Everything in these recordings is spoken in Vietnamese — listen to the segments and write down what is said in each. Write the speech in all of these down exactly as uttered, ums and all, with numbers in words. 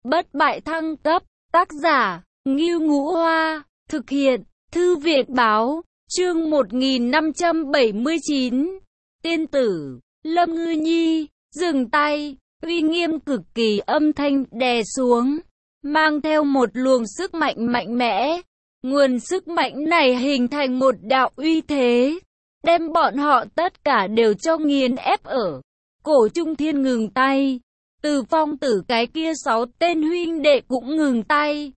bất bại thăng cấp, tác giả, Ngưu Ngũ Hoa, thực hiện, Thư viện Báo, chương một nghìn năm trăm bảy mươi chín, tiên tử, Lâm Ngư Nhi, dừng tay, uy nghiêm cực kỳ âm thanh đè xuống, mang theo một luồng sức mạnh mạnh mẽ. Nguồn sức mạnh này hình thành một đạo uy thế, đem bọn họ tất cả đều cho nghiền ép ở. Cổ Trung Thiên ngừng tay, Từ Phong Tử cái kia sáu tên huynh đệ cũng ngừng tay.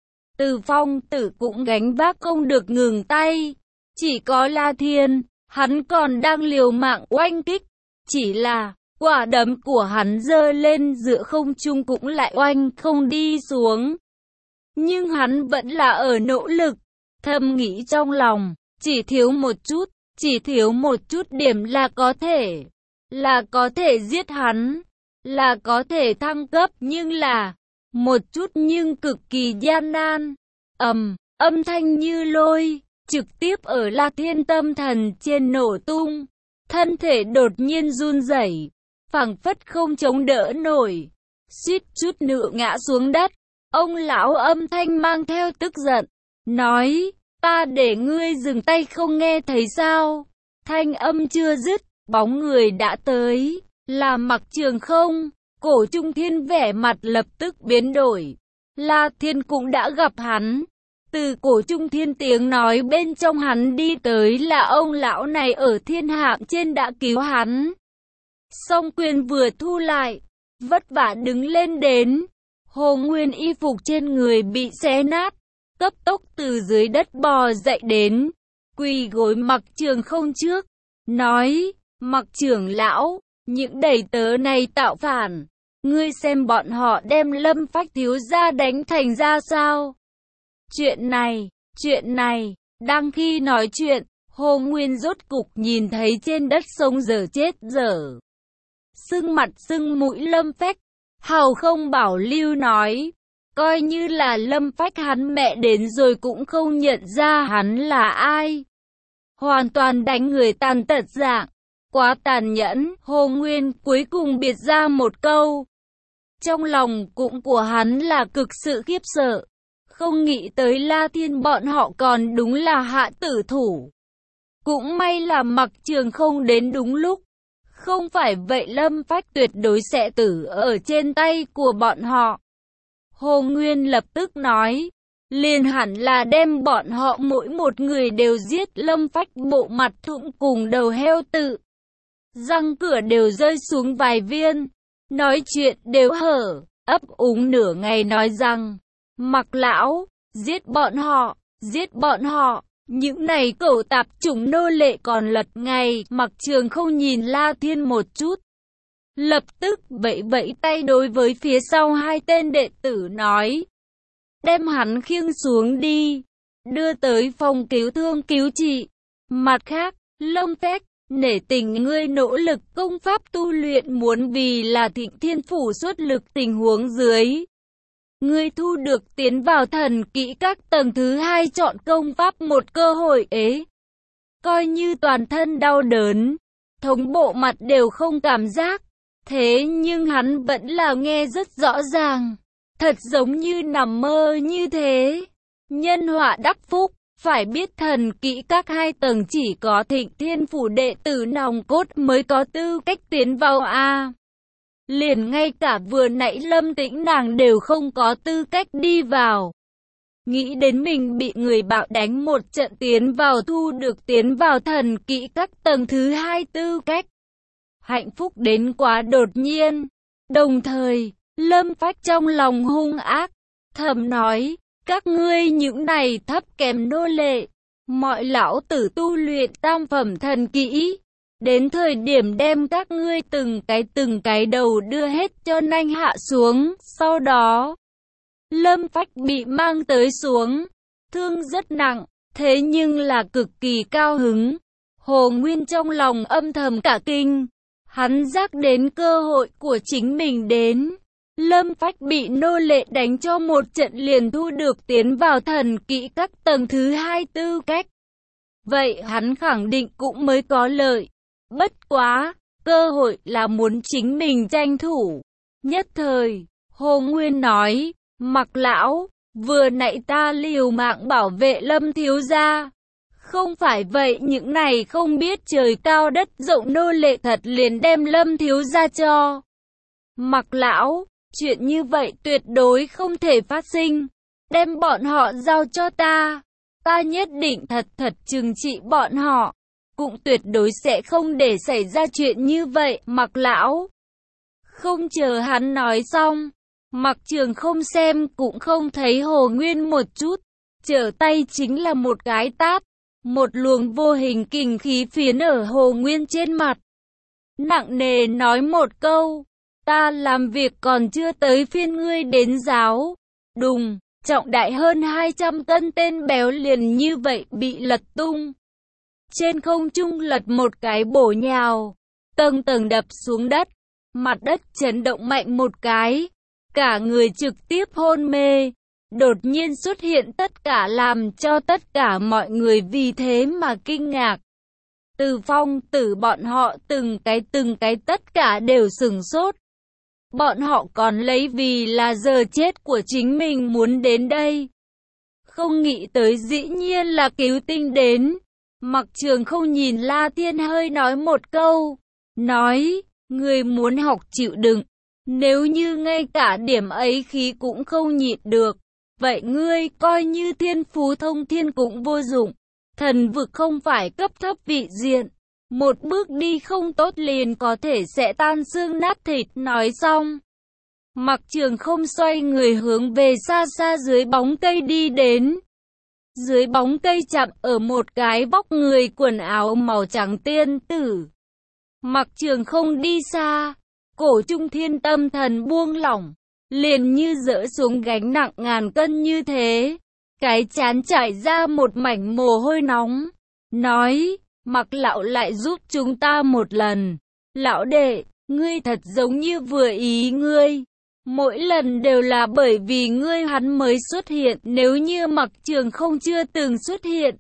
Từ Phong Tử cũng gánh vác không được ngừng tay, chỉ có La Thiên, hắn còn đang liều mạng oanh kích, chỉ là quả đấm của hắn giơ lên giữa không trung cũng lại oanh không đi xuống. Nhưng hắn vẫn là ở nỗ lực, thầm nghĩ trong lòng, chỉ thiếu một chút, chỉ thiếu một chút điểm là có thể, là có thể giết hắn, là có thể thăng cấp, nhưng là, một chút nhưng cực kỳ gian nan. Ầm, âm thanh như lôi, trực tiếp ở La Thiên tâm thần trên nổ tung, thân thể đột nhiên run rẩy, phảng phất không chống đỡ nổi, suýt chút nữa ngã xuống đất. Ông lão âm thanh mang theo tức giận, nói, ta để ngươi dừng tay không nghe thấy sao? Thanh âm chưa dứt, bóng người đã tới, là Mặc Trường Không. Cổ Trung Thiên vẻ mặt lập tức biến đổi, La Thiên cũng đã gặp hắn. Từ Cổ Trung Thiên tiếng nói bên trong hắn đi tới là ông lão này ở thiên hạm trên đã cứu hắn. Song quyền vừa thu lại, vất vả đứng lên đến. Hồ Nguyên y phục trên người bị xé nát, cấp tốc từ dưới đất bò dậy đến, quỳ gối Mặc Trường Không trước, nói, Mặc trưởng lão, những đầy tớ này tạo phản, ngươi xem bọn họ đem Lâm Phách thiếu gia đánh thành ra sao? Chuyện này, chuyện này, đang khi nói chuyện, Hồ Nguyên rốt cục nhìn thấy trên đất sông dở chết dở, sưng mặt sưng mũi Lâm Phách. Hào không bảo lưu nói, coi như là Lâm Phách hắn mẹ đến rồi cũng không nhận ra hắn là ai. Hoàn toàn đánh người tàn tật dạng, quá tàn nhẫn. Hồ Nguyên cuối cùng biệt ra một câu. Trong lòng cũng của hắn là cực sự khiếp sợ, không nghĩ tới La Thiên bọn họ còn đúng là hạ tử thủ. Cũng may là Mặc Trường Không đến đúng lúc. Không phải vậy Lâm Phách tuyệt đối sẽ tử ở trên tay của bọn họ. Hồ Nguyên lập tức nói, liền hẳn là đem bọn họ mỗi một người đều giết. Lâm Phách bộ mặt thụng cùng đầu heo tự, răng cửa đều rơi xuống vài viên, nói chuyện đều hở, ấp úng nửa ngày nói rằng, Mặc lão, giết bọn họ, giết bọn họ. Những này cẩu tạp chủng nô lệ còn lật ngay. Mặc Trường Không nhìn La Thiên một chút, lập tức vẫy vẫy tay đối với phía sau hai tên đệ tử nói, đem hắn khiêng xuống đi, đưa tới phòng cứu thương cứu trị. Mặt khác, Lâm Phách, nể tình ngươi nỗ lực công pháp tu luyện, muốn vì là Thịnh Thiên Phủ xuất lực tình huống dưới, ngươi thu được tiến vào thần kỹ các tầng thứ hai chọn công pháp một cơ hội ế. Coi như toàn thân đau đớn, thống bộ mặt đều không cảm giác, thế nhưng hắn vẫn là nghe rất rõ ràng, thật giống như nằm mơ như thế. Nhân họa đắc phúc, phải biết thần kỹ các hai tầng chỉ có Thịnh Thiên Phủ đệ tử nòng cốt mới có tư cách tiến vào a. Liền ngay cả vừa nãy Lâm Tĩnh nàng đều không có tư cách đi vào. Nghĩ đến mình bị người bạo đánh một trận tiến vào thu được tiến vào thần kỹ các tầng thứ hai tư cách. Hạnh phúc đến quá đột nhiên. Đồng thời, Lâm Phách trong lòng hung ác, thầm nói, các ngươi những này thấp kém nô lệ, mọi lão tử tu luyện tam phẩm thần kỹ. Đến thời điểm đem các ngươi từng cái từng cái đầu đưa hết cho nanh hạ xuống. Sau đó, Lâm Phách bị mang tới xuống, thương rất nặng, thế nhưng là cực kỳ cao hứng. Hồ Nguyên trong lòng âm thầm cả kinh, hắn giác đến cơ hội của chính mình đến. Lâm Phách bị nô lệ đánh cho một trận liền thu được tiến vào thần kỹ các tầng thứ hai tư cách. Vậy hắn khẳng định cũng mới có lợi. Bất quá, cơ hội là muốn chính mình tranh thủ. Nhất thời, Hồ Nguyên nói, Mặc lão, vừa nãy ta liều mạng bảo vệ Lâm thiếu gia. Không phải vậy những này không biết trời cao đất rộng nô lệ thật liền đem Lâm thiếu gia cho. Mặc lão, chuyện như vậy tuyệt đối không thể phát sinh. Đem bọn họ giao cho ta. Ta nhất định thật thật trừng trị bọn họ. Cũng tuyệt đối sẽ không để xảy ra chuyện như vậy, Mặc lão. Không chờ hắn nói xong, Mặc Trường không xem cũng không thấy Hồ Nguyên một chút. Trở tay chính là một cái tát. Một luồng vô hình kình khí phiến ở Hồ Nguyên trên mặt. Nặng nề nói một câu. Ta làm việc còn chưa tới phiên ngươi đến giáo. Đùng, trọng đại hơn hai trăm cân tên béo liền như vậy bị lật tung. Trên không trung lật một cái bổ nhào. Tầng tầng đập xuống đất. Mặt đất chấn động mạnh một cái. Cả người trực tiếp hôn mê. Đột nhiên xuất hiện tất cả làm cho tất cả mọi người vì thế mà kinh ngạc. Từ Phong Tử bọn họ từng cái từng cái tất cả đều sửng sốt. Bọn họ còn lấy vì là giờ chết của chính mình muốn đến đây. Không nghĩ tới dĩ nhiên là cứu tinh đến. Mặc Trường không nhìn La Thiên hơi nói một câu. Nói, người muốn học chịu đựng. Nếu như ngay cả điểm ấy khí cũng không nhịn được. Vậy ngươi coi như thiên phú thông thiên cũng vô dụng. Thần vực không phải cấp thấp vị diện. Một bước đi không tốt liền có thể sẽ tan xương nát thịt. Nói xong, Mặc Trường không xoay người hướng về xa xa dưới bóng cây đi đến. Dưới bóng cây chạm ở một cái vóc người quần áo màu trắng tiên tử. Mặc Trường không đi xa, cổ trung thiên tâm thần buông lỏng. Liền như dỡ xuống gánh nặng ngàn cân như thế. Cái chán chảy ra một mảnh mồ hôi nóng. Nói, Mặc lão lại giúp chúng ta một lần. Lão đệ, ngươi thật giống như vừa ý ngươi. Mỗi lần đều là bởi vì ngươi hắn mới xuất hiện. Nếu như Mặc Trường không chưa từng xuất hiện,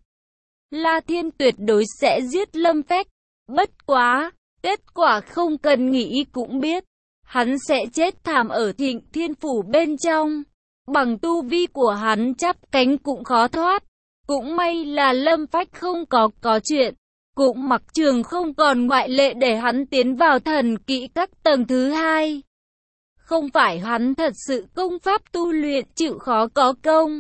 La Thiên tuyệt đối sẽ giết Lâm Phách. Bất quá, kết quả không cần nghĩ cũng biết. Hắn sẽ chết thảm ở Thịnh Thiên Phủ bên trong. Bằng tu vi của hắn chắp cánh cũng khó thoát. Cũng may là Lâm Phách không có có chuyện. Cũng Mặc Trường không còn ngoại lệ để hắn tiến vào thần kỹ các tầng thứ hai. Không phải hắn thật sự công pháp tu luyện chịu khó có công.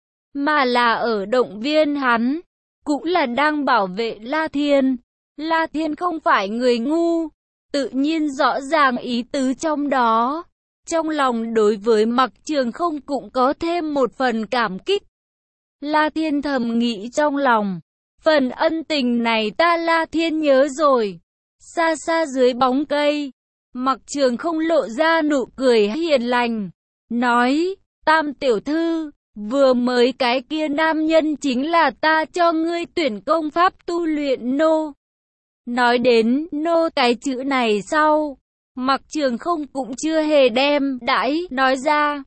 Mà là ở động viên hắn. Cũng là đang bảo vệ La Thiên. La Thiên không phải người ngu. Tự nhiên rõ ràng ý tứ trong đó. Trong lòng đối với Mặc Trường không cũng có thêm một phần cảm kích. La Thiên thầm nghĩ trong lòng. Phần ân tình này ta La Thiên nhớ rồi. Xa xa dưới bóng cây, Mặc Trường không lộ ra nụ cười hiền lành. Nói, Tam tiểu thư, vừa mới cái kia nam nhân chính là ta cho ngươi tuyển công pháp tu luyện nô. Nói đến nô cái chữ này sau, Mặc Trường không cũng chưa hề đem đãi nói ra,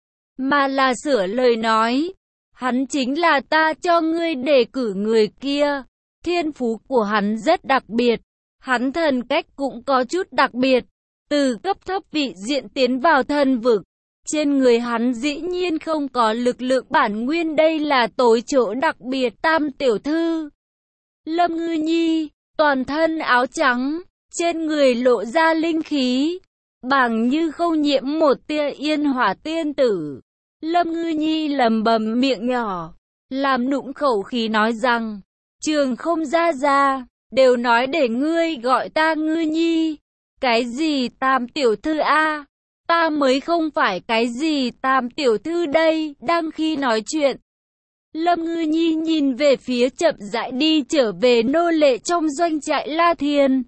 mà là sửa lời nói. Hắn chính là ta cho ngươi đề cử người kia. Thiên phú của hắn rất đặc biệt. Hắn thần cách cũng có chút đặc biệt. Từ cấp thấp vị diện tiến vào thần vực. Trên người hắn dĩ nhiên không có lực lượng bản nguyên, đây là tối chỗ đặc biệt. Tam tiểu thư Lâm Ngư Nhi, toàn thân áo trắng, trên người lộ ra linh khí, bằng như không nhiễm một tia yên hỏa tiên tử. Lâm Ngư Nhi lẩm bẩm miệng nhỏ, làm nũng khẩu khí nói rằng, Trường không ra ra, đều nói để ngươi gọi ta Ngư Nhi. Cái gì Tam tiểu thư a? Ta mới không phải cái gì Tam tiểu thư đây. Đang khi nói chuyện, Lâm Ngư Nhi nhìn về phía chậm rãi đi trở về nô lệ trong doanh trại La Thiên,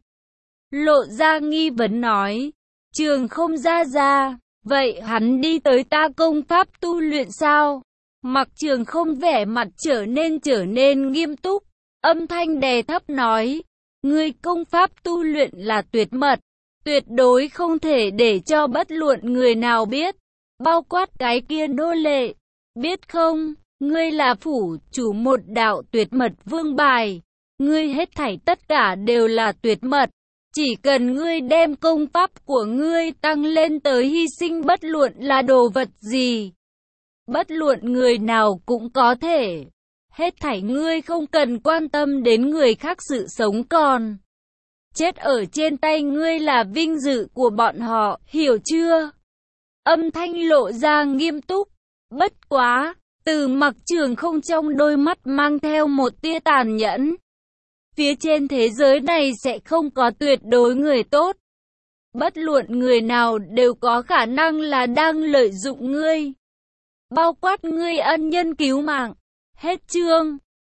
lộ ra nghi vấn nói, Trường không ra ra, vậy hắn đi tới ta công pháp tu luyện sao? Mặc Trường không vẻ mặt trở nên trở nên nghiêm túc, âm thanh đè thấp nói, ngươi công pháp tu luyện là tuyệt mật, tuyệt đối không thể để cho bất luận người nào biết, bao quát cái kia nô lệ, biết không? Ngươi là phủ chủ một đạo tuyệt mật vương bài, ngươi hết thảy tất cả đều là tuyệt mật, Chỉ cần ngươi đem công pháp của ngươi tăng lên tới hy sinh bất luận là đồ vật gì. Bất luận người nào cũng có thể. Hết thảy ngươi không cần quan tâm đến người khác sự sống còn. Chết ở trên tay ngươi là vinh dự của bọn họ, hiểu chưa? Âm thanh lộ ra nghiêm túc. Bất quá, Từ Mặc Trường không trong đôi mắt mang theo một tia tàn nhẫn. Phía trên thế giới này sẽ không có tuyệt đối người tốt. Bất luận người nào đều có khả năng là đang lợi dụng ngươi. Bao quát ngươi ân nhân cứu mạng. Hết chương.